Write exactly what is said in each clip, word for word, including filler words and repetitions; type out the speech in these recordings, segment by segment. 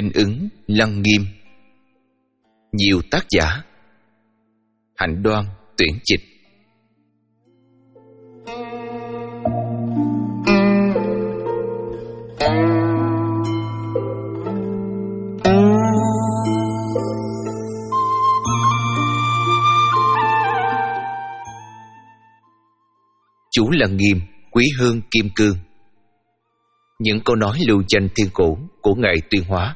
Linh ứng lăng nghiêm. Nhiều tác giả. Hạnh Đoan tuyển dịch. Chú Lăng Nghiêm, quý hơn kim cương. Những câu nói lưu danh thiên cổ của Ngài Tuyên Hóa.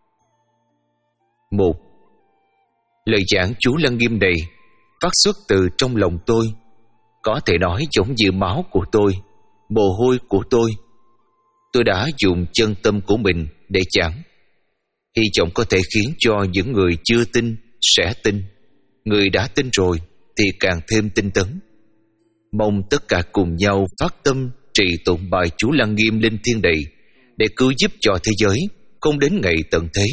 Một. Lời giảng chú Lăng Nghiêm này phát xuất từ trong lòng tôi, có thể nói giống như máu của tôi, mồ hôi của tôi. Tôi đã dùng chân tâm của mình để giảng, hy vọng có thể khiến cho những người chưa tin sẽ tin, người đã tin rồi thì càng thêm tinh tấn. Mong tất cả cùng nhau phát tâm trì tụng bài chú Lăng Nghiêm linh thiêng này để cứu giúp cho thế giới không đến ngày tận thế.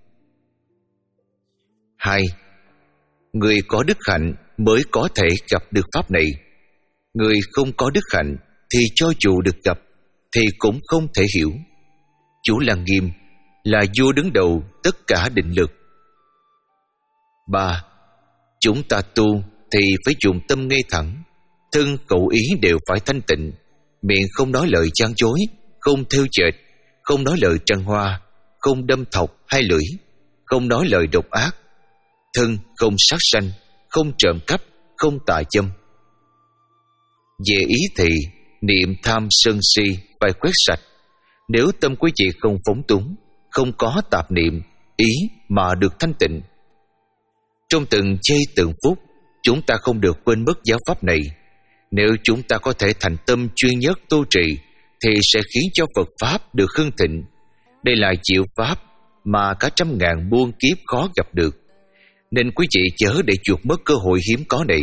Hai. Người có đức hạnh mới có thể gặp được pháp này. Người không có đức hạnh thì cho dù được gặp thì cũng không thể hiểu. Chú Lăng Nghiêm là vua đứng đầu tất cả định lực. Ba. Chúng ta tu thì phải dùng tâm ngay thẳng, thân khẩu ý đều phải thanh tịnh, miệng không nói lời gian dối, không thêu dệt, không nói lời trăng hoa, không đâm thọc hay lưỡi, không nói lời độc ác, thân không sát sanh, không trộm cắp, không tà dâm. Về ý thì niệm tham sân si phải quét sạch. Nếu tâm quý vị không phóng túng, không có tạp niệm, ý mà được thanh tịnh, trong từng giây từng phút chúng ta không được quên mất giáo pháp này. Nếu chúng ta có thể thành tâm chuyên nhất tu trì thì sẽ khiến cho Phật Pháp được hưng thịnh. Đây là diệu Pháp mà cả trăm ngàn muôn kiếp khó gặp được, nên quý vị chớ để chuột mất cơ hội hiếm có này.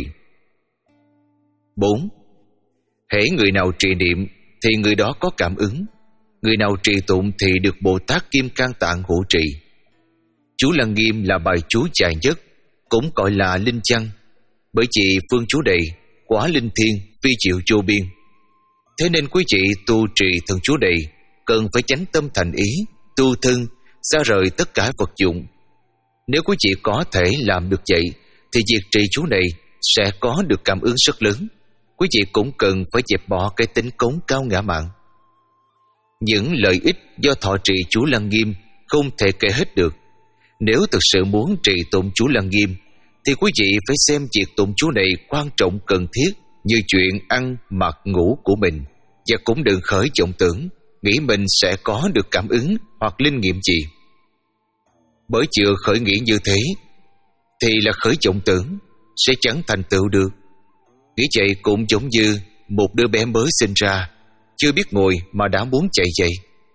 Bốn. Hễ người nào trì niệm thì người đó có cảm ứng. Người nào trì tụng thì được Bồ Tát Kim Cang Tạng hộ trì. Chú Lăng Nghiêm là bài chú dài nhất, cũng gọi là linh văn, bởi vì phương chú này quả linh thiêng phi diệu vô biên. Thế nên quý vị tu trì thần chú này cần phải chánh tâm thành ý, tu thân, xa rời tất cả vật dụng. Nếu quý vị có thể làm được vậy thì việc trì chú này sẽ có được cảm ứng rất lớn. Quý vị cũng cần phải dẹp bỏ cái tính cống cao ngã mạn. Những lợi ích do thọ trì chú Lăng Nghiêm không thể kể hết được. Nếu thực sự muốn trì tụng chú Lăng Nghiêm thì quý vị phải xem việc tụng chú này quan trọng cần thiết như chuyện ăn, mặc, ngủ của mình, và cũng đừng khởi vọng tưởng nghĩ mình sẽ có được cảm ứng hoặc linh nghiệm gì. Bởi chưa khởi nghĩ như thế thì là khởi vọng tưởng, sẽ chẳng thành tựu được. Nghĩ vậy cũng giống như một đứa bé mới sinh ra, chưa biết ngồi mà đã muốn chạy vậy.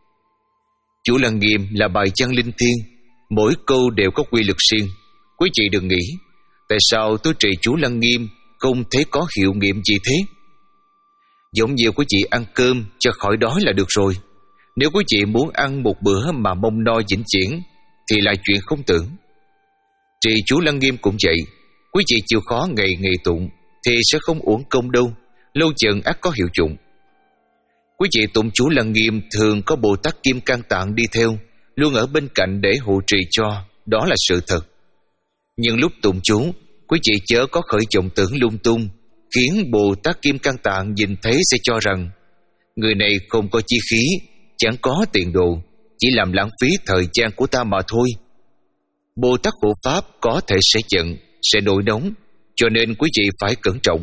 Chú Lăng Nghiêm là bài văn linh thiêng, mỗi câu đều có quy lực riêng. Quý vị đừng nghĩ tại sao tôi trì chú Lăng Nghiêm không thấy có hiệu nghiệm gì thế. Giống như quý vị ăn cơm cho khỏi đói là được rồi. Nếu quý vị muốn ăn một bữa mà mông no vĩnh viễn thì là chuyện không tưởng. Trì chú Lăng Nghiêm cũng vậy. Quý vị chịu khó ngày ngày tụng thì sẽ không uổng công đâu, lâu dần ắt có hiệu dụng. Quý vị tụng chú Lăng Nghiêm thường có Bồ Tát Kim Cang Tạng đi theo, luôn ở bên cạnh để hộ trì cho, đó là sự thật. Nhưng lúc tụng chú, quý vị chớ có khởi vọng tưởng lung tung, khiến Bồ Tát Kim Cang Tạng nhìn thấy sẽ cho rằng người này không có chi khí, chẳng có tiền đồ, chỉ làm lãng phí thời gian của ta mà thôi. Bồ Tát hộ Pháp có thể sẽ giận, sẽ nổi nóng, cho nên quý vị phải cẩn trọng.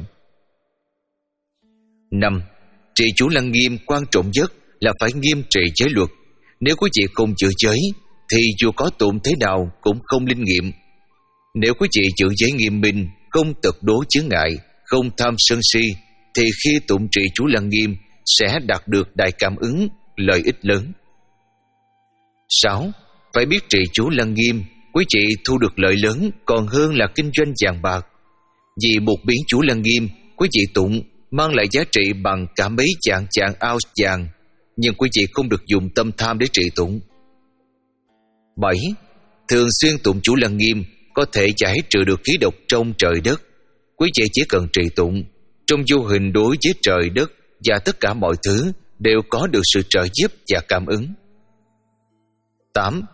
Năm. Trì chú Lăng Nghiêm quan trọng nhất là phải nghiêm trì giới luật. Nếu quý vị không giữ giới thì dù có tụng thế nào cũng không linh nghiệm. Nếu quý vị giữ giới nghiêm minh, không tật đố chướng ngại, không tham sân si, thì khi tụng trì chú Lăng Nghiêm sẽ đạt được đại cảm ứng, lợi ích lớn. Sáu. Phải biết trì chú Lăng Nghiêm, quý vị thu được lợi lớn còn hơn là kinh doanh vàng bạc. Vì một biến chú Lăng Nghiêm, quý vị tụng mang lại giá trị bằng cả mấy vạn vạn ao vàng, nhưng quý vị không được dùng tâm tham để trì tụng. Bảy. Thường xuyên tụng chú Lăng Nghiêm có thể giải trừ được khí độc trong trời đất. Quý vị chỉ cần trì tụng, trong vô hình đối với trời đất và tất cả mọi thứ đều có được sự trợ giúp và cảm ứng. Tám.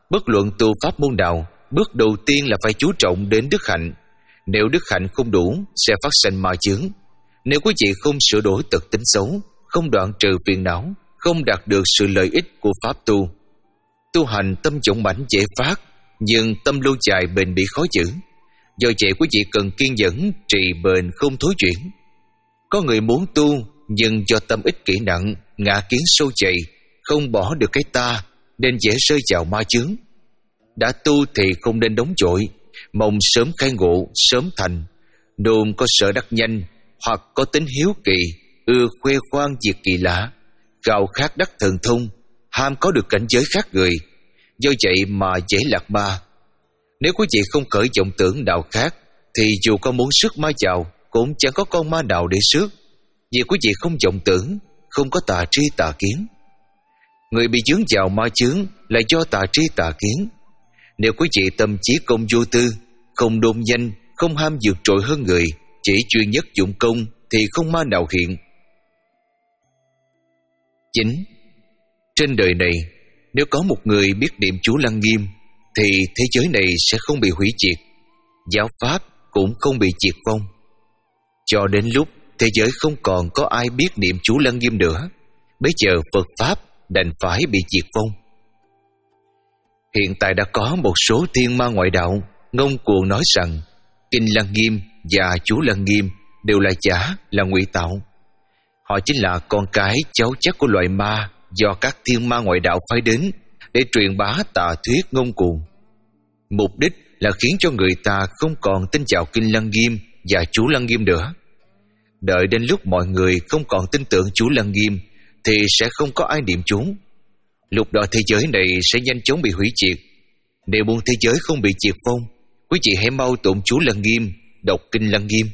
Bất luận tu pháp môn nào, bước đầu tiên là phải chú trọng đến đức hạnh. Nếu đức hạnh không đủ, sẽ phát sinh ma chướng. Nếu quý vị không sửa đổi tật tính xấu, không đoạn trừ phiền não, không đạt được sự lợi ích của pháp tu. Tu hành tâm dũng mãnh dễ phát, nhưng tâm lâu dài bền bỉ khó giữ. Do vậy quý vị cần kiên nhẫn, trì bền không thối chuyển. Có người muốn tu, nhưng do tâm ích kỷ nặng, ngã kiến sâu dày, không bỏ được cái ta, nên dễ rơi vào ma chướng. Đã tu thì không nên đóng vội, mong sớm khai ngộ, sớm thành. Nôn có sợ đắc nhanh, hoặc có tính hiếu kỳ, ưa khoe khoang việc kỳ lạ, gào khát đắc thần thông, ham có được cảnh giới khác người. Do vậy mà dễ lạc ma. Nếu quý vị không khởi vọng tưởng nào khác, thì dù có muốn rước ma vào, cũng chẳng có con ma nào để rước. Vì quý vị không vọng tưởng, không có tà tri tà kiến. Người bị dướng vào ma chướng là do tà tri tà kiến. Nếu quý vị tâm trí công vô tư, không đôn danh, không ham vượt trội hơn người, chỉ chuyên nhất dụng công, thì không ma nào hiện. Chín. Trên đời này, nếu có một người biết niệm chú Lăng Nghiêm, thì thế giới này sẽ không bị hủy diệt, giáo pháp cũng không bị diệt vong. Cho đến lúc thế giới không còn có ai biết niệm chú Lăng Nghiêm nữa, bây giờ Phật pháp đành phải bị diệt vong. Hiện tại đã có một số thiên ma ngoại đạo ngông cuồng nói rằng Kinh Lăng Nghiêm và chú Lăng Nghiêm đều là giả, là ngụy tạo. Họ chính là con cái cháu chắc của loài ma do các thiên ma ngoại đạo phái đến để truyền bá tà thuyết ngông cuồng. Mục đích là khiến cho người ta không còn tin vào Kinh Lăng Nghiêm và chú Lăng Nghiêm nữa. Đợi đến lúc mọi người không còn tin tưởng chú Lăng Nghiêm thì sẽ không có ai niệm chú. Lúc đó thế giới này sẽ nhanh chóng bị hủy diệt. Nếu muốn thế giới không bị diệt vong, quý vị hãy mau tụng chú Lăng Nghiêm, đọc Kinh Lăng Nghiêm.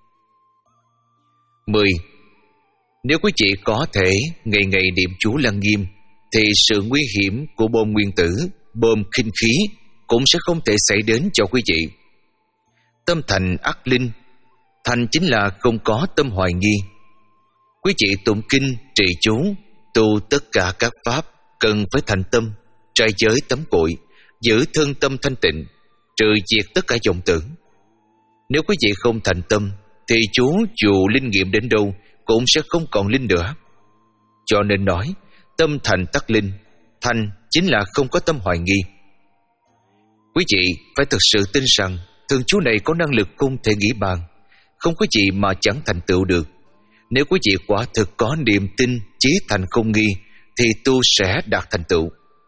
Mười. Nếu quý vị có thể ngày ngày niệm chú Lăng Nghiêm, thì sự nguy hiểm của bom nguyên tử, bom khinh khí cũng sẽ không thể xảy đến cho quý vị. Tâm thành ác linh. Thành chính là không có tâm hoài nghi. Quý vị tụng kinh, trì chú, tu tất cả các pháp cần phải thành tâm, trai giới tắm cội, giữ thân tâm thanh tịnh, trừ diệt tất cả vọng tưởng. Nếu quý vị không thành tâm, thì chú dù linh nghiệm đến đâu cũng sẽ không còn linh nữa. Cho nên nói, tâm thành tắc linh. Thành chính là không có tâm hoài nghi. Quý vị phải thực sự tin rằng thần chú này có năng lực không thể nghĩ bàn, không có gì mà chẳng thành tựu được. Nếu quý vị quả thực có niềm tin, chí thành không nghi, thì tu sẽ đạt thành tựu.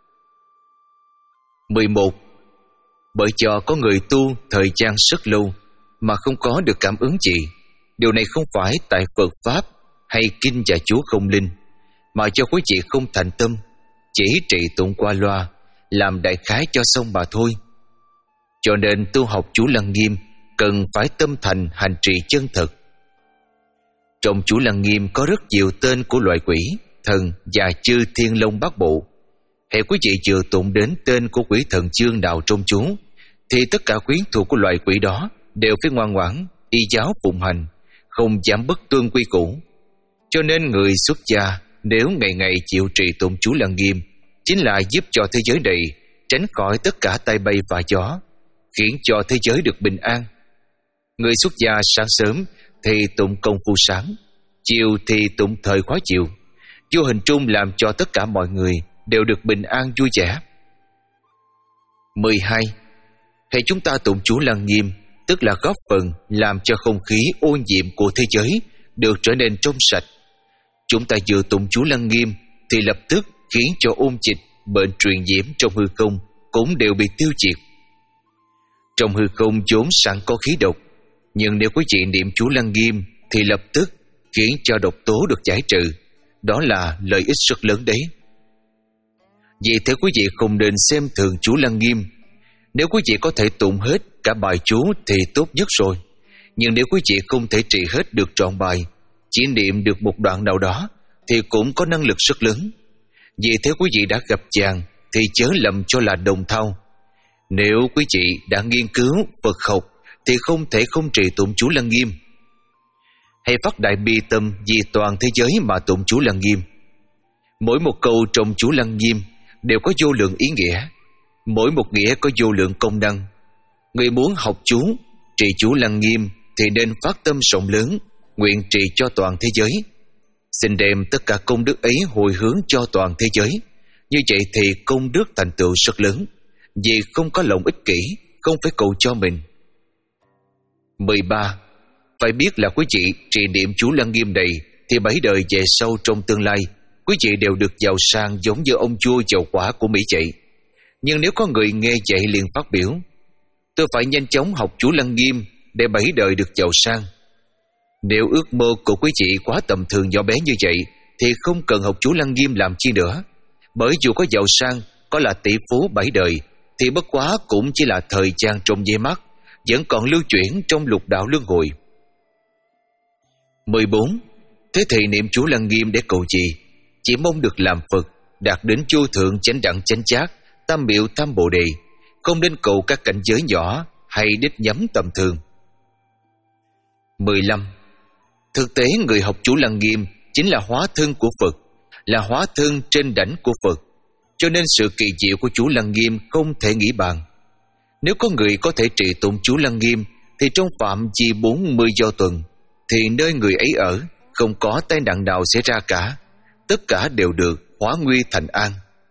Mười một. Bởi cho có người tu thời gian rất lâu mà không có được cảm ứng gì. Điều này không phải tại Phật pháp hay kinh và chú không linh, mà cho quý vị không thành tâm, chỉ trị tụng qua loa, làm đại khái cho xong mà thôi. Cho nên tu học chú Lăng Nghiêm cần phải tâm thành hành trì chân thật. Trong chú Lăng Nghiêm có rất nhiều tên của loài quỷ, thần và chư thiên long bát bộ. Hễ quý vị vừa tụng đến tên của quỷ thần chương nào trong chú, thì tất cả quyến thuộc của loài quỷ đó đều phải ngoan ngoãn, y giáo phụng hành, không dám bất tuân quy củ. Cho nên người xuất gia nếu ngày ngày chịu trì tụng chú Lăng Nghiêm, chính là giúp cho thế giới này tránh khỏi tất cả tai bay và gió, khiến cho thế giới được bình an. Người xuất gia sáng sớm thì tụng công phu sáng, chiều thì tụng thời khóa chiều, vô hình trung làm cho tất cả mọi người đều được bình an vui vẻ. Mười hai. Hãy chúng ta tụng chú Lăng Nghiêm, tức là góp phần làm cho không khí ô nhiễm của thế giới được trở nên trong sạch. Chúng ta vừa tụng chú Lăng Nghiêm thì lập tức khiến cho ôn dịch, bệnh truyền nhiễm trong hư không cũng đều bị tiêu diệt. Trong hư không vốn sẵn có khí độc, nhưng nếu quý vị niệm chú Lăng Nghiêm thì lập tức khiến cho độc tố được giải trừ. Đó là lợi ích rất lớn đấy. Vì thế quý vị không nên xem thường chú Lăng Nghiêm. Nếu quý vị có thể tụng hết cả bài chú thì tốt nhất rồi. Nhưng nếu quý vị không thể trị hết được trọn bài, chỉ niệm được một đoạn nào đó, thì cũng có năng lực rất lớn. Vì thế quý vị đã gặp chàng thì chớ lầm cho là đồng thau. Nếu quý vị đã nghiên cứu Phật học thì không thể không trì tụng chú Lăng Nghiêm. Hãy phát đại bi tâm vì toàn thế giới mà tụng chú Lăng Nghiêm. Mỗi một câu trong chú Lăng Nghiêm đều có vô lượng ý nghĩa. Mỗi một nghĩa có vô lượng công năng. Người muốn học chú, trì chú Lăng Nghiêm thì nên phát tâm rộng lớn, nguyện trì cho toàn thế giới. Xin đem tất cả công đức ấy hồi hướng cho toàn thế giới. Như vậy thì công đức thành tựu rất lớn, vì không có lòng ích kỷ, không phải cầu cho mình. mười ba. Phải biết là quý vị trì niệm chú Lăng Nghiêm này thì bảy đời về sau trong tương lai, quý vị đều được giàu sang giống như ông vua giàu quả của Mỹ vậy. Nhưng nếu có người nghe vậy liền phát biểu: tôi phải nhanh chóng học chú Lăng Nghiêm để bảy đời được giàu sang. Nếu ước mơ của quý vị quá tầm thường nhỏ bé như vậy thì không cần học chú Lăng Nghiêm làm chi nữa. Bởi dù có giàu sang, có là tỷ phú bảy đời thì bất quá cũng chỉ là thời gian trong giây mắt, vẫn còn lưu chuyển trong lục đạo luân hồi. mười bốn. Thế thì niệm chú Lăng Nghiêm để cầu gì? Chỉ mong được làm Phật, đạt đến vô thượng chánh đẳng chánh giác, tam miệu tam bồ đề, không nên cầu các cảnh giới nhỏ hay đích nhắm tầm thường. mười lăm. Thực tế người học chú Lăng Nghiêm chính là hóa thân của Phật, là hóa thân trên đảnh của Phật, cho nên sự kỳ diệu của chú Lăng Nghiêm không thể nghĩ bàn. Nếu có người có thể trì tụng chú Lăng Nghiêm thì trong phạm vi bốn mươi do tuần thì nơi người ấy ở không có tai nạn nào xảy ra cả, tất cả đều được hóa nguy thành an.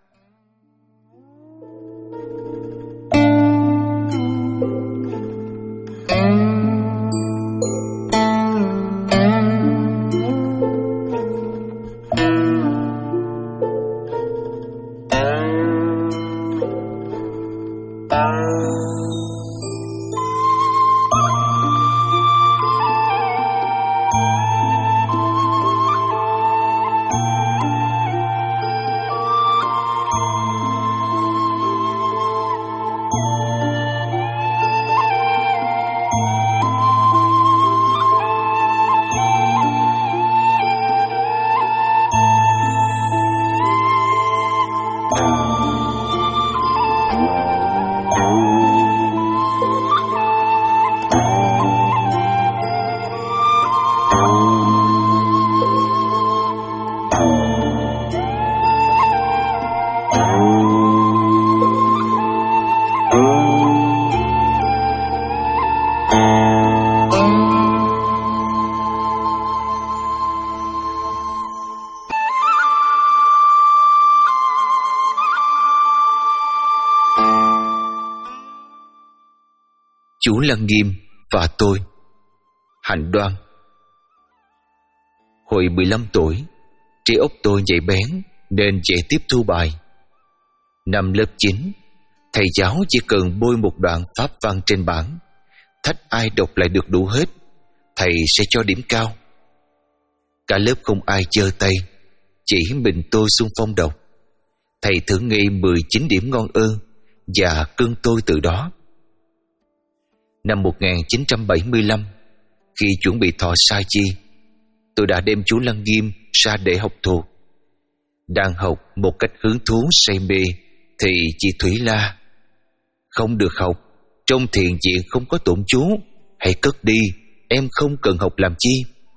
Chú Lăng Nghiêm và tôi. Hạnh Đoan. Hồi mười lăm tuổi, trí óc tôi nhạy bén nên dễ tiếp thu bài. Năm lớp chín, thầy giáo chỉ cần bôi một đoạn pháp văn trên bảng, thách ai đọc lại được đủ hết, thầy sẽ cho điểm cao. Cả lớp không ai giơ tay, chỉ mình tôi xung phong đọc. Thầy thưởng nghi mười chín điểm ngon ơ và cưng tôi từ đó. Năm một nghìn chín trăm bảy mươi lăm, khi chuẩn bị thọ sa chi, tôi đã đem chú Lăng Nghiêm ra để học thuộc. Đang học một cách hứng thú say mê thì chị Thủy la: không được học, trong thiền viện không có tụng chú, hãy cất đi, em không cần học làm chi.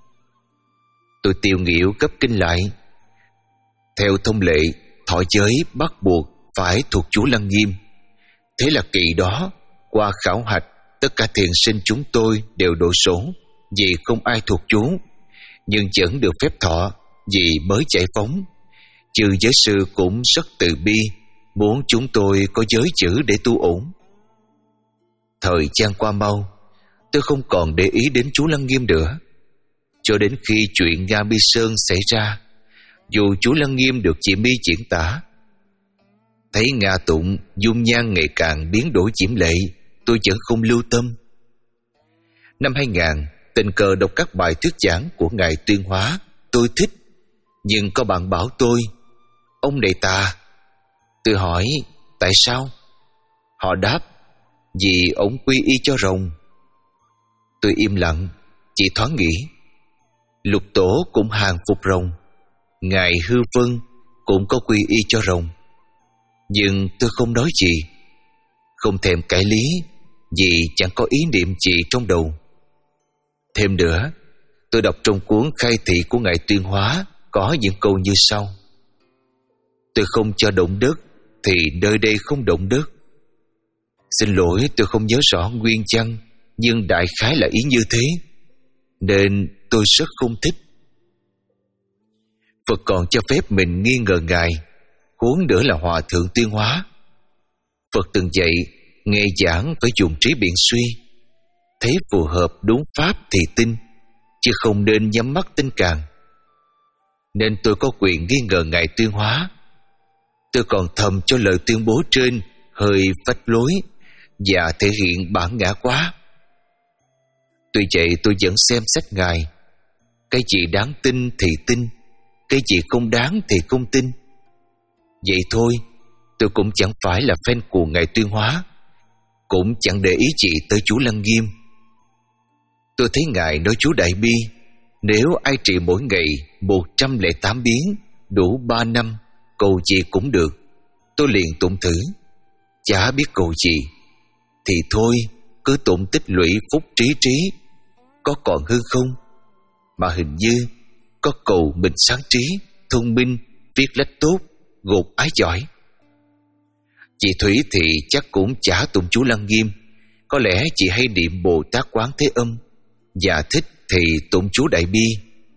Tôi tiêu nghỉu gấp kinh lại. Theo thông lệ, thọ giới bắt buộc phải thuộc chú Lăng Nghiêm. Thế là kỳ đó, qua khảo hạch, tất cả thiền sinh chúng tôi đều đổ số vì không ai thuộc chú, nhưng vẫn được phép thọ vì mới giải phóng. Chư giới sư cũng rất từ bi, muốn chúng tôi có giới chữ để tu ổn. Thời gian qua mau, tôi không còn để ý đến chú Lăng Nghiêm nữa. Cho đến khi chuyện Nga Mi Sơn xảy ra, dù chú Lăng Nghiêm được chị My diễn tả, thấy Nga tụng dung nhan ngày càng biến đổi diễm lệ, tôi vẫn không lưu tâm. Năm hai nghìn, tình cờ đọc các bài thuyết giảng của Ngài Tuyên Hóa, tôi thích. Nhưng có bạn bảo tôi: ông này tà. Tôi hỏi: tại sao? Họ đáp: vì ông quy y cho rồng. Tôi im lặng, chỉ thoáng nghĩ: Lục Tổ cũng hàng phục rồng, Ngài Hư Vân cũng có quy y cho rồng. Nhưng tôi không nói gì, không thèm cãi lý, vì chẳng có ý niệm gì trong đầu. Thêm nữa, tôi đọc trong cuốn khai thị của Ngài Tuyên Hóa có những câu như sau: tôi không cho động đất thì nơi đây không động đất, Xin lỗi, tôi không nhớ rõ nguyên văn, nhưng đại khái là ý như thế, nên tôi rất không thích. Phật còn cho phép mình nghi ngờ Ngài, huống nữa là Hòa Thượng Tuyên Hóa. Phật từng dạy, nghe giảng phải dùng trí biện suy, thấy phù hợp đúng pháp thì tin, chứ không nên nhắm mắt tin càng. Nên tôi có quyền nghi ngờ Ngài Tuyên Hóa. Tôi còn thầm cho lời tuyên bố trên hơi phách lối và thể hiện bản ngã quá. Tuy vậy tôi vẫn xem xét Ngài, cái gì đáng tin thì tin, cái gì không đáng thì không tin. Vậy thôi, tôi cũng chẳng phải là fan của Ngài Tuyên Hóa, cũng chẳng để ý gì tới chú Lăng Nghiêm. Tôi thấy Ngài nói chú Đại Bi, nếu ai trì mỗi ngày một trăm lẻ tám biến, đủ ba năm, cầu gì cũng được. Tôi liền tụng thử, chả biết cầu gì, thì thôi, cứ tụng tích lũy phúc trí trí, có còn hư không? Mà hình như có cầu mình sáng trí, thông minh, viết lách tốt, gột ái giỏi. Chị Thủy thì chắc cũng chả tụng chú Lăng Nghiêm, có lẽ chị hay niệm Bồ Tát Quán Thế Âm, và thích thì tụng chú Đại Bi.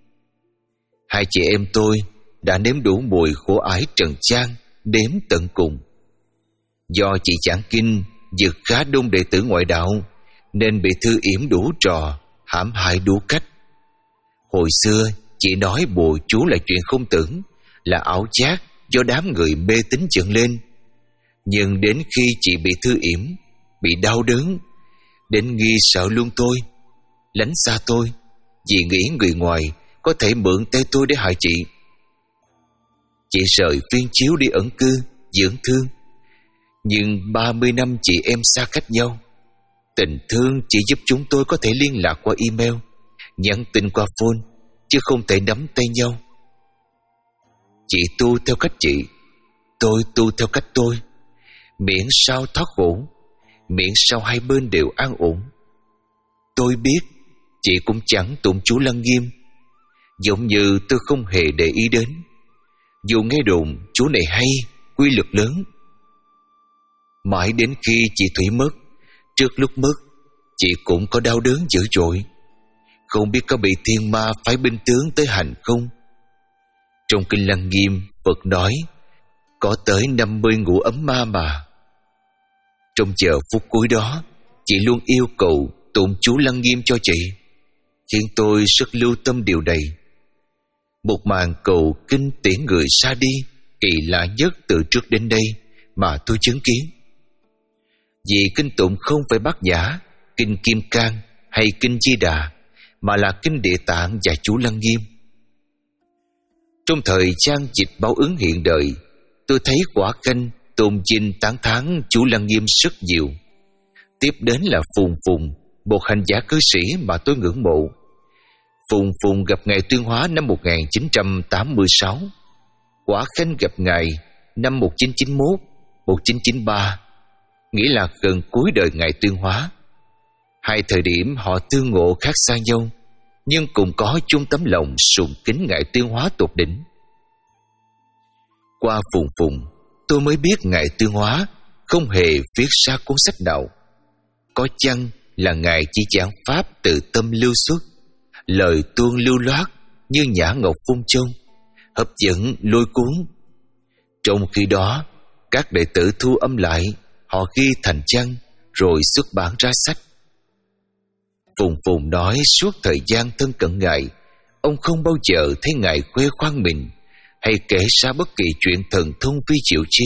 Hai chị em tôi đã nếm đủ mùi khổ ải trần gian đếm tận cùng. Do chị giảng kinh vượt khá đông đệ tử ngoại đạo, nên bị Thư yểm đủ trò, hãm hại đủ cách. Hồi xưa chị nói bùa chú là chuyện không tưởng, là ảo giác do đám người mê tín dựng lên. Nhưng đến khi chị bị Thư yểm, bị đau đớn, đến nghi sợ luôn tôi, lánh xa tôi, vì nghĩ người ngoài có thể mượn tay tôi để hại chị. Chị rời Viên Chiếu đi ẩn cư, dưỡng thương. Nhưng ba mươi năm chị em xa cách nhau, tình thương chỉ giúp chúng tôi có thể liên lạc qua email, nhắn tin qua phone, chứ không thể nắm tay nhau. Chị tu theo cách chị, tôi tu theo cách tôi, miễn sao thoát khổ, miễn sao hai bên đều an ổn. Tôi biết chị cũng chẳng tụng chú Lăng Nghiêm, giống như tôi không hề để ý đến, dù nghe đồn chú này hay, quy lực lớn. Mãi đến khi chị Thủy mất, trước lúc mất, chị cũng có đau đớn dữ dội, không biết có bị thiên ma phái binh tướng tới hành không. Trong kinh Lăng Nghiêm, Phật nói có tới năm mươi ngũ ấm ma mà. Trong giờ phút cuối đó, chị luôn yêu cầu tụng chú Lăng Nghiêm cho chị, khiến tôi rất lưu tâm điều này. Một màn cầu kinh tiễn người xa đi kỳ lạ nhất từ trước đến đây mà tôi chứng kiến. Vì kinh tụng không phải Bát Nhã, kinh Kim Cang hay kinh Di Đà, mà là kinh Địa Tạng và chú Lăng Nghiêm. Trong thời trang dịch báo ứng hiện đời, tôi thấy quả khanh tôn vinh tán thán chú Lăng Nghiêm rất nhiều. Tiếp đến là Phùng Phùng, một hành giả cư sĩ mà tôi ngưỡng mộ. Phùng Phùng gặp Ngài Tuyên Hóa năm một nghìn chín trăm tám mươi sáu, Quả Khanh gặp Ngài năm một nghìn chín trăm chín mươi mốt, một nghìn chín trăm chín mươi ba, nghĩa là gần cuối đời Ngài Tuyên Hóa. Hai thời điểm họ tương ngộ khác xa nhau, nhưng cùng có chung tấm lòng sùng kính Ngài Tuyên Hóa tột đỉnh. Qua Phùng Phùng, tôi mới biết Ngài Tuyên Hóa không hề viết ra cuốn sách nào. Có chăng là Ngài chỉ giảng pháp từ tâm lưu xuất, lời tuôn lưu loát như nhã ngọc phun chông, hấp dẫn lôi cuốn. Trong khi đó, các đệ tử thu âm lại, họ ghi thành văn rồi xuất bản ra sách. Phùng Phùng nói suốt thời gian thân cận Ngài, ông không bao giờ thấy Ngài khoe khoang mình hay kể ra bất kỳ chuyện thần thông vi diệu chi.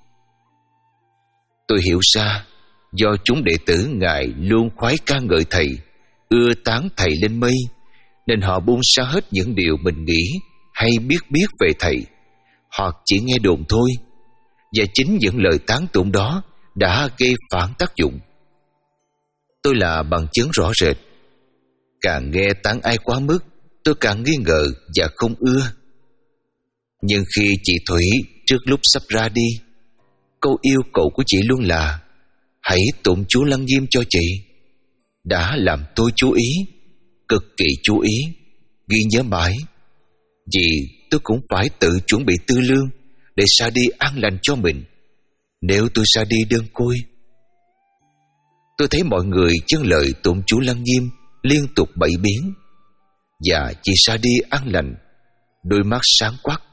Tôi hiểu ra, do chúng đệ tử Ngài luôn khoái ca ngợi Thầy, ưa tán Thầy lên mây, nên họ buông xa hết những điều mình nghĩ hay biết biết về Thầy, hoặc chỉ nghe đồn thôi. Và chính những lời tán tụng đó đã gây phản tác dụng. Tôi là bằng chứng rõ rệt. Càng nghe tán ai quá mức, tôi càng nghi ngờ và không ưa. Nhưng khi chị Thủy trước lúc sắp ra đi, câu yêu cầu của chị luôn là hãy tụng chú Lăng Nghiêm cho chị, đã làm tôi chú ý, cực kỳ chú ý, ghi nhớ mãi. Vì tôi cũng phải tự chuẩn bị tư lương để ra đi an lành cho mình, nếu tôi ra đi đơn côi. tôi thấy mọi người chân lời tụng chú Lăng Nghiêm liên tục bảy biến, và chị Sa đi an lành, đôi mắt sáng quắc.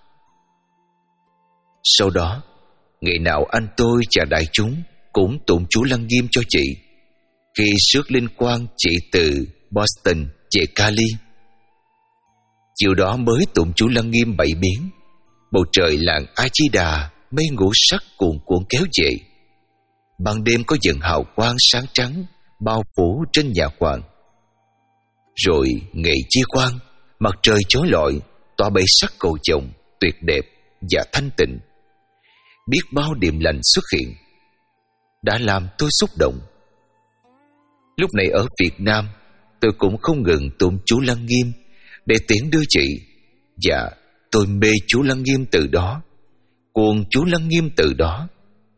Sau đó, ngày nào anh tôi và đại chúng cũng tụng chú Lăng Nghiêm cho chị, khi rước linh quang chị từ Boston về Cali. Chiều đó mới tụng chú Lăng Nghiêm bảy biến, bầu trời làng A Di Đà mây ngũ sắc cuồn cuộn kéo về. Ban đêm có dần hào quang sáng trắng bao phủ trên nhà hoàng. Rồi ngày chia quang, mặt trời chói lọi tỏa bảy sắc cầu vồng tuyệt đẹp và thanh tịnh. Biết bao điềm lành xuất hiện, đã làm tôi xúc động. Lúc này ở Việt Nam, tôi cũng không ngừng tụng chú Lăng Nghiêm để tiễn đưa chị, và tôi mê chú Lăng Nghiêm từ đó, cuồng chú Lăng Nghiêm từ đó.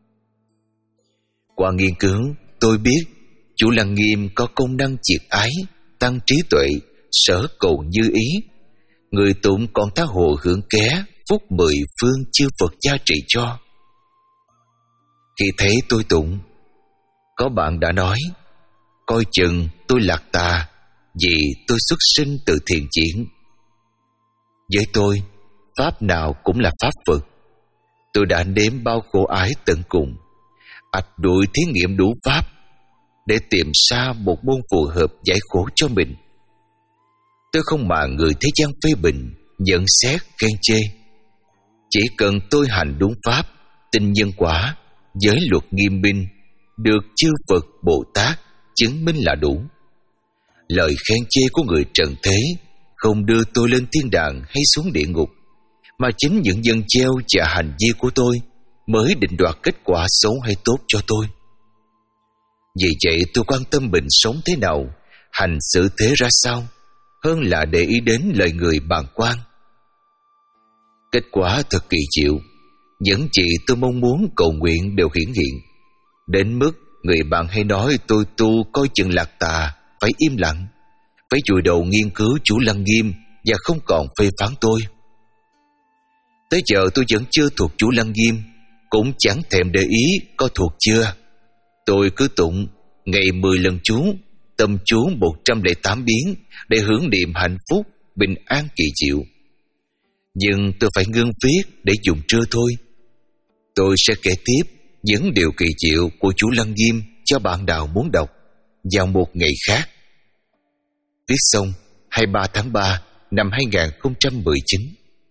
Qua nghiên cứu, tôi biết chú Lăng Nghiêm có công năng triệt ái, tăng trí tuệ, sở cầu như ý. Người tụng còn tha hồ hưởng ké phúc mười phương chư Phật gia trị cho. Khi thấy tôi tụng, có bạn đã nói, coi chừng tôi lạc tà vì tôi xuất sinh từ thiền triển. Với tôi, pháp nào cũng là pháp Phật. Tôi đã nếm bao khổ ái tận cùng, ạch đuổi thí nghiệm đủ pháp để tìm ra một môn phù hợp giải khổ cho mình. Tôi không mà người thế gian phê bình, nhận xét, khen chê. Chỉ cần tôi hành đúng pháp, tin nhân quả, giới luật nghiêm minh, được chư Phật Bồ Tát chứng minh là đủ. Lời khen chê của người trần thế không đưa tôi lên thiên đàng hay xuống địa ngục, mà chính những dân gieo và hành vi của tôi mới định đoạt kết quả xấu hay tốt cho tôi. Vì vậy tôi quan tâm mình sống thế nào, hành xử thế ra sao, hơn là để ý đến lời người bàng quan. Kết quả thật kỳ diệu. Những gì tôi mong muốn cầu nguyện đều hiển hiện, đến mức người bạn hay nói tôi tu coi chừng lạc tà, phải im lặng, phải vùi đầu nghiên cứu chú Lăng Nghiêm và không còn phê phán tôi. Tới giờ tôi vẫn chưa thuộc chú Lăng Nghiêm, cũng chẳng thèm để ý có thuộc chưa. Tôi cứ tụng ngày mười lần chú, tâm chú một trăm lẻ tám biến để hưởng niệm hạnh phúc, bình an kỳ diệu. Nhưng tôi phải ngưng viết để dùng trưa thôi. Tôi sẽ kể tiếp những điều kỳ diệu của chú Lăng Nghiêm cho bạn nào muốn đọc vào một ngày khác. Viết xong hai mươi ba tháng ba năm hai nghìn không trăm mười chín.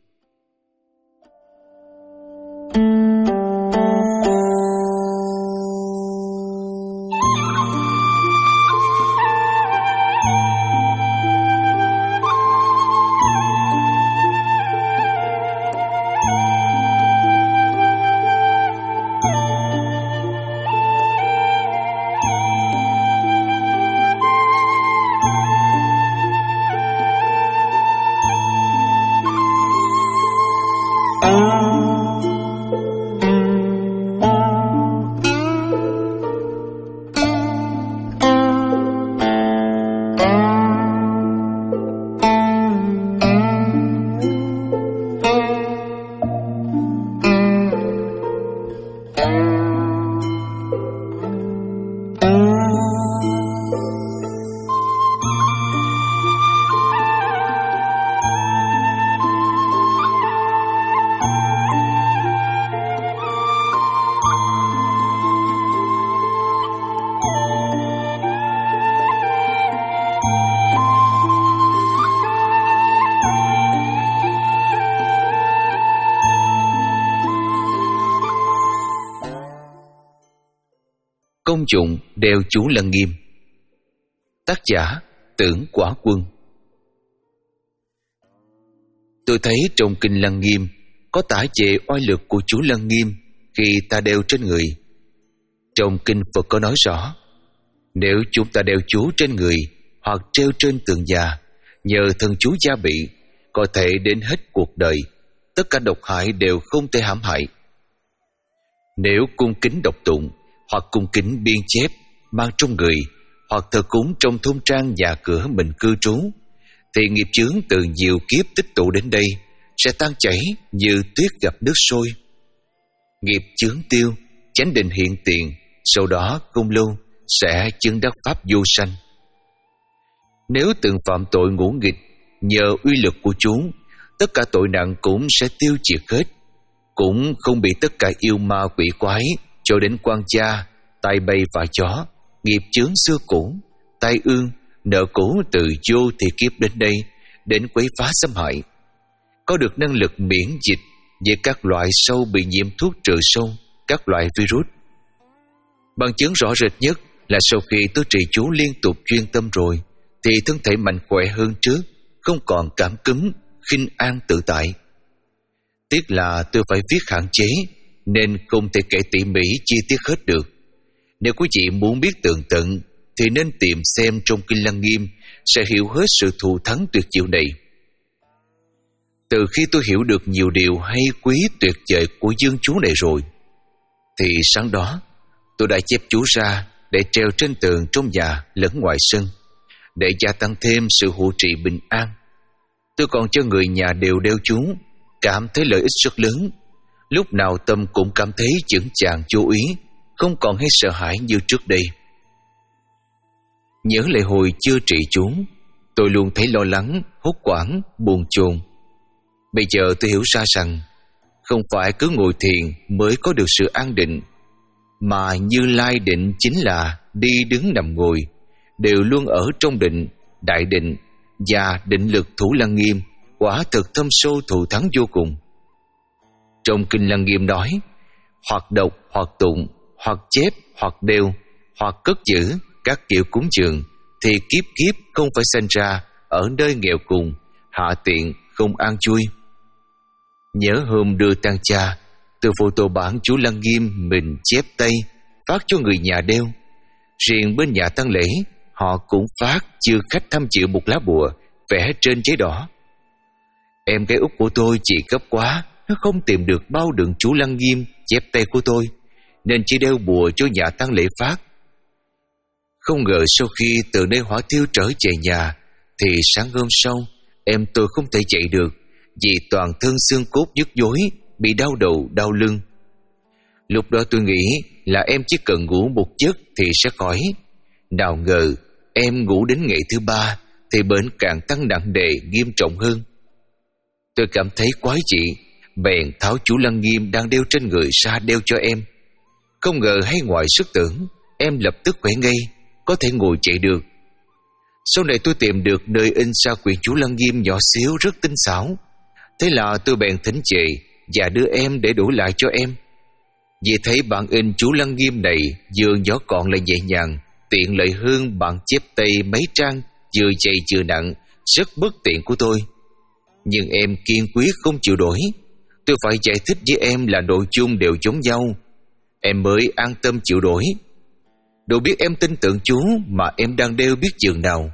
Công dụng đeo chú Lăng Nghiêm. Tác giả Tưởng Quả Quân. Tôi thấy trong kinh Lăng Nghiêm có tả về oai lực của chú Lăng Nghiêm khi ta đeo trên người. Trong kinh Phật có nói rõ, nếu chúng ta đeo chú trên người hoặc treo trên tường nhà, nhờ thần chú gia bị, có thể đến hết cuộc đời, tất cả độc hại đều không thể hãm hại. Nếu cung kính đọc tụng hoặc cung kính biên chép mang trong người, hoặc thờ cúng trong thôn trang nhà cửa mình cư trú, thì nghiệp chướng từ nhiều kiếp tích tụ đến đây sẽ tan chảy như tuyết gặp nước sôi. Nghiệp chướng tiêu, chánh định hiện tiền, sau đó không lâu sẽ chứng đắc pháp vô sanh. Nếu từng phạm tội ngỗ nghịch, nhờ uy lực của chúng, tất cả tội nặng cũng sẽ tiêu diệt hết, cũng không bị tất cả yêu ma quỷ quái cho đến quan gia, tai bay vạ chó, nghiệp chướng xưa cũ, tai ương, nợ cũ từ vô thì kiếp đến đây, đến quấy phá xâm hại. Có được năng lực miễn dịch với các loại sâu bị nhiễm thuốc trừ sâu, các loại virus. Bằng chứng rõ rệt nhất là sau khi tôi trì chú liên tục chuyên tâm rồi, thì thân thể mạnh khỏe hơn trước, không còn cảm cúm, khinh an tự tại. Tiếc là tôi phải viết hạn chế, nên không thể kể tỉ mỉ chi tiết hết được. Nếu quý vị muốn biết tường tận, thì nên tìm xem trong Kinh Lăng Nghiêm, sẽ hiểu hết sự thù thắng tuyệt diệu này. Từ khi tôi hiểu được nhiều điều hay quý tuyệt vời của dương chú này rồi, thì sáng đó tôi đã chép chú ra để treo trên tường trong nhà lẫn ngoài sân, để gia tăng thêm sự hộ trì bình an. Tôi còn cho người nhà đều đeo chú, cảm thấy lợi ích rất lớn. Lúc nào tâm cũng cảm thấy vững chàng vô ý, không còn hay sợ hãi như trước đây. Nhớ lại hồi chưa trị chú, tôi luôn thấy lo lắng, hốt hoảng, buồn chồn. Bây giờ tôi hiểu ra rằng không phải cứ ngồi thiền mới có được sự an định, mà Như Lai định chính là đi đứng nằm ngồi đều luôn ở trong định, đại định, và định lực Thủ Lăng Nghiêm quả thực thâm sâu thù thắng vô cùng. Trong Kinh Lăng Nghiêm nói, hoặc đọc, hoặc tụng, hoặc chép, hoặc đeo, hoặc cất giữ các kiểu cúng dường, thì kiếp kiếp không phải sinh ra ở nơi nghèo cùng, hạ tiện, không an chui. Nhớ hôm đưa tang cha, tôi photo bản chú Lăng Nghiêm mình chép tay phát cho người nhà đeo. Riêng bên nhà tang lễ, họ cũng phát chư khách tham dự một lá bùa vẽ trên giấy đỏ. Em gái út của tôi chỉ gấp quá, nó không tìm được bao đựng chú Lăng Nghiêm chép tay của tôi, nên chỉ đeo bùa cho nhà tang lễ phát. Không ngờ sau khi từ nơi hỏa thiêu trở về nhà, thì sáng hôm sau em tôi không thể dậy được, vì toàn thân xương cốt nhức nhối, bị đau đầu đau lưng. Lúc đó tôi nghĩ là em chỉ cần ngủ một giấc thì sẽ khỏi. Nào ngờ em ngủ đến ngày thứ ba thì bệnh càng tăng nặng nề nghiêm trọng hơn. Tôi cảm thấy quái dị, bèn tháo chú Lăng Nghiêm đang đeo trên người ra đeo cho em. Không ngờ hay ngoài sức tưởng, em lập tức khỏe ngay, có thể ngồi chạy được. Sau này tôi tìm được nơi in ra quyển chú Lăng Nghiêm nhỏ xíu rất tinh xảo. Thế là tôi bèn thỉnh về và đưa em để đổi lại cho em. Vì thấy bản in chú Lăng Nghiêm này vừa nhỏ gọn lại nhẹ nhàng, tiện lợi hơn bản chép tay mấy trang vừa dày vừa nặng, rất bất tiện của tôi. Nhưng em kiên quyết không chịu đổi. Tôi phải giải thích với em là nội dung đều giống nhau, em mới an tâm chịu đổi. Đâu biết em tin tưởng chú mà em đang đeo biết chừng nào.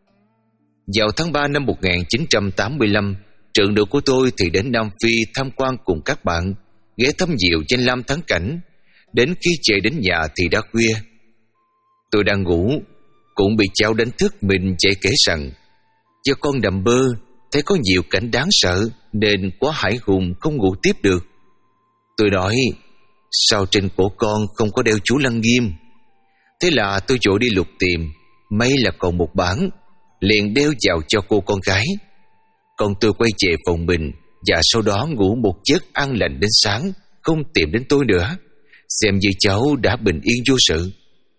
Vào tháng ba năm một nghìn chín trăm tám mươi lăm, trưởng nữ của tôi thì đến Nam Phi tham quan cùng các bạn, ghé thăm Diệu danh lam thắng cảnh. Đến khi về đến nhà thì đã khuya. Tôi đang ngủ, cũng bị cháu đánh thức mình chạy kể rằng do con nằm mơ thấy có nhiều cảnh đáng sợ nên quá hãi hùng không ngủ tiếp được. Tôi nói, sao trên cổ con không có đeo chú Lăng Nghiêm? Thế là tôi vội đi lục tìm, may là còn một bản, liền đeo vào cho cô con gái. Còn tôi quay về phòng mình và sau đó ngủ một giấc an lành đến sáng, không tìm đến tôi nữa, xem như cháu đã bình yên vô sự.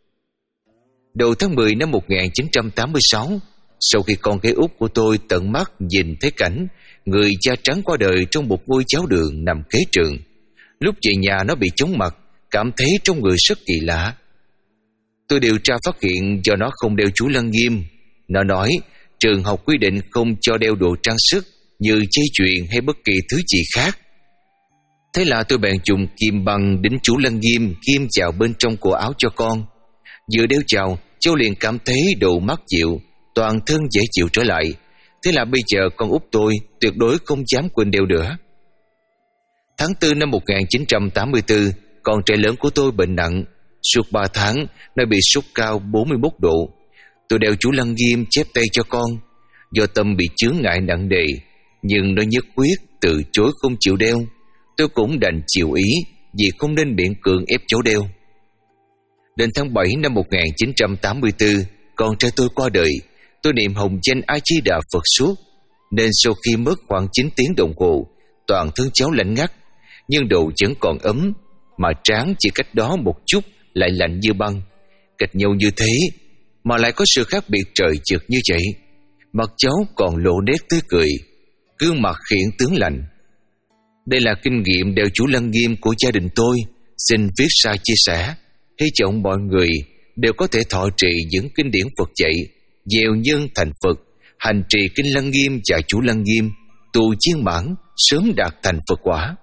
Đầu tháng mười năm một nghìn chín trăm tám mươi sáu, sau khi con gái út của tôi tận mắt nhìn thấy cảnh người da trắng qua đời trong một ngôi giáo đường nằm kế trường, lúc về nhà nó bị chóng mặt, cảm thấy trong người rất kỳ lạ. Tôi điều tra phát hiện do nó không đeo chú Lăng Nghiêm. Nó nói trường học quy định không cho đeo đồ trang sức như dây chuyền hay bất kỳ thứ gì khác. Thế là tôi bèn dùng kim băng đính chú Lăng Nghiêm kim vào bên trong cổ áo cho con. Vừa đeo vào, cháu liền cảm thấy đầu mát dịu, toàn thân dễ chịu trở lại. Thế là bây giờ con út tôi tuyệt đối không dám quên đeo nữa. Tháng tư năm một nghìn chín trăm tám mươi tư, con trai lớn của tôi bệnh nặng. Suốt ba tháng, nó bị sốt cao bốn mươi mốt độ. Tôi đeo chú Lăng Nghiêm chép tay cho con. Do tâm bị chướng ngại nặng nề, nhưng nó nhất quyết từ chối không chịu đeo. Tôi cũng đành chịu ý, vì không nên miễn cưỡng ép cháu đeo. Đến tháng bảy năm một nghìn chín trăm tám mươi tư, con trai tôi qua đời. Tôi niệm hồng danh A Di Đà Phật suốt, nên sau khi mất khoảng chín tiếng đồng hồ, toàn thân cháu lạnh ngắt, nhưng đầu vẫn còn ấm, mà trán chỉ cách đó một chút lại lạnh như băng. Cách nhau như thế mà lại có sự khác biệt trời chực như vậy. Mặt cháu còn lộ nét tươi cười, gương mặt hiện tướng lành. Đây là kinh nghiệm đeo chú Lăng Nghiêm của gia đình tôi, xin viết ra chia sẻ. Hy vọng mọi người đều có thể thọ trì những kinh điển Phật dạy, gieo nhân thành Phật, hành trì kinh Lăng Nghiêm và chú Lăng Nghiêm, tu viên mãn, sớm đạt thành Phật quả.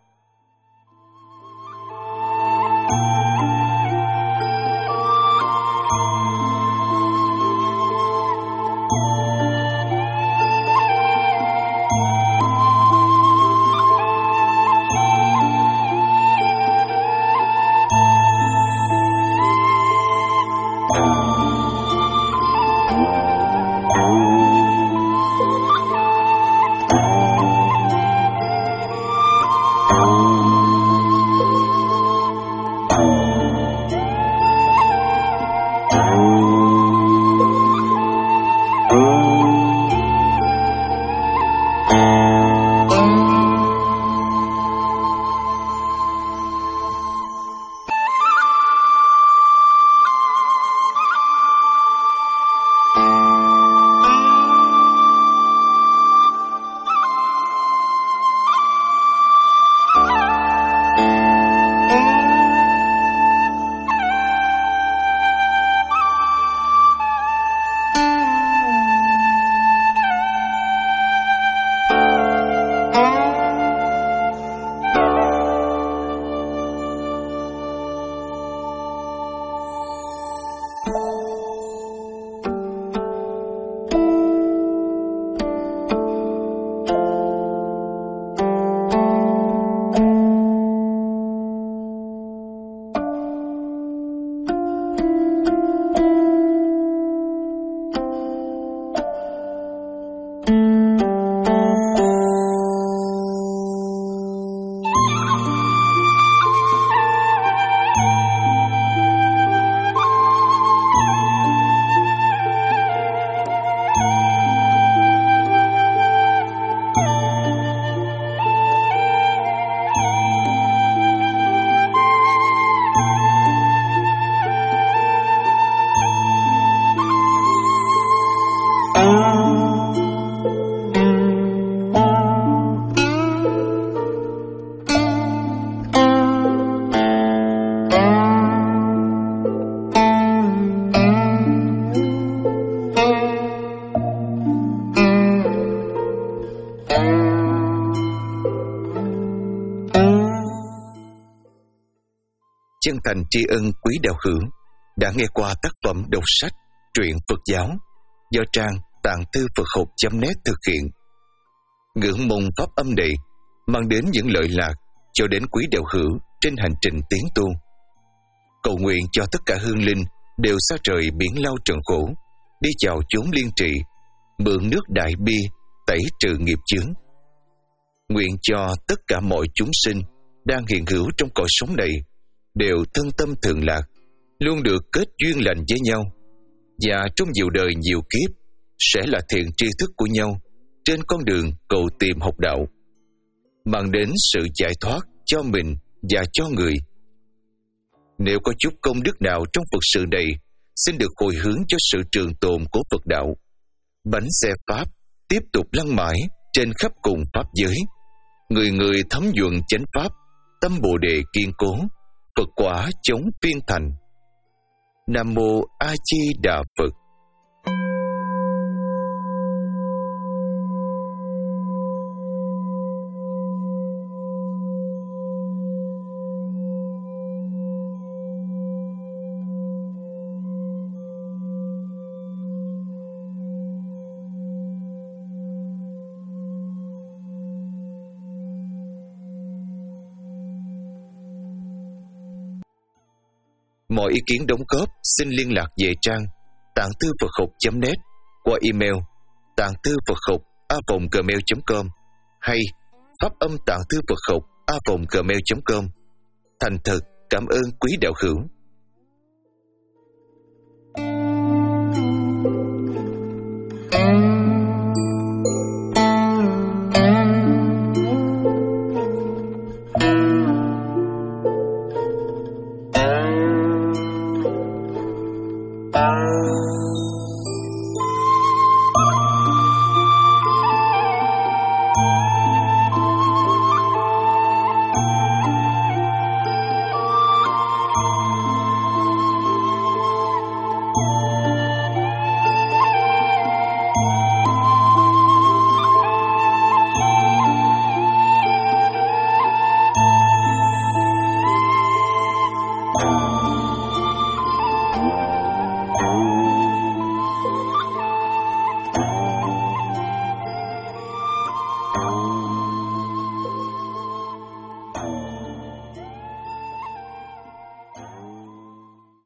Chân thành tri ân quý đạo hữu đã nghe qua tác phẩm đọc sách truyện Phật giáo do trang tạng thư Phật học chấm net thực hiện. Ngưỡng mong pháp âm này mang đến những lợi lạc cho đến quý đạo hữu trên hành trình tiến tu. Cầu nguyện cho tất cả hương linh đều xa trời biển lao trần khổ, đi vào chốn liên trì, mượn nước đại bi tẩy trừ nghiệp chướng. Nguyện cho tất cả mọi chúng sinh đang hiện hữu trong cõi sống này đều thân tâm thường lạc, luôn được kết duyên lành với nhau, và trong nhiều đời nhiều kiếp sẽ là thiện tri thức của nhau trên con đường cầu tìm học đạo, mang đến sự giải thoát cho mình và cho người. Nếu có chút công đức nào trong Phật sự này, xin được hồi hướng cho sự trường tồn của Phật đạo. Bánh xe Pháp tiếp tục lăn mãi trên khắp cùng Pháp giới. Người người thấm nhuận chánh Pháp, tâm Bồ Đề kiên cố, Phật quả chống phiên thành. Nam Mô A Di Đà Phật. Mọi ý kiến đóng góp xin liên lạc về trang tạng thư Phật học chấm net qua email tạng thư Phật học a vòng gmail chấm com hay pháp âm tạng thư Phật học a vòng gmail chấm com. Thành thật cảm ơn quý đạo hữu.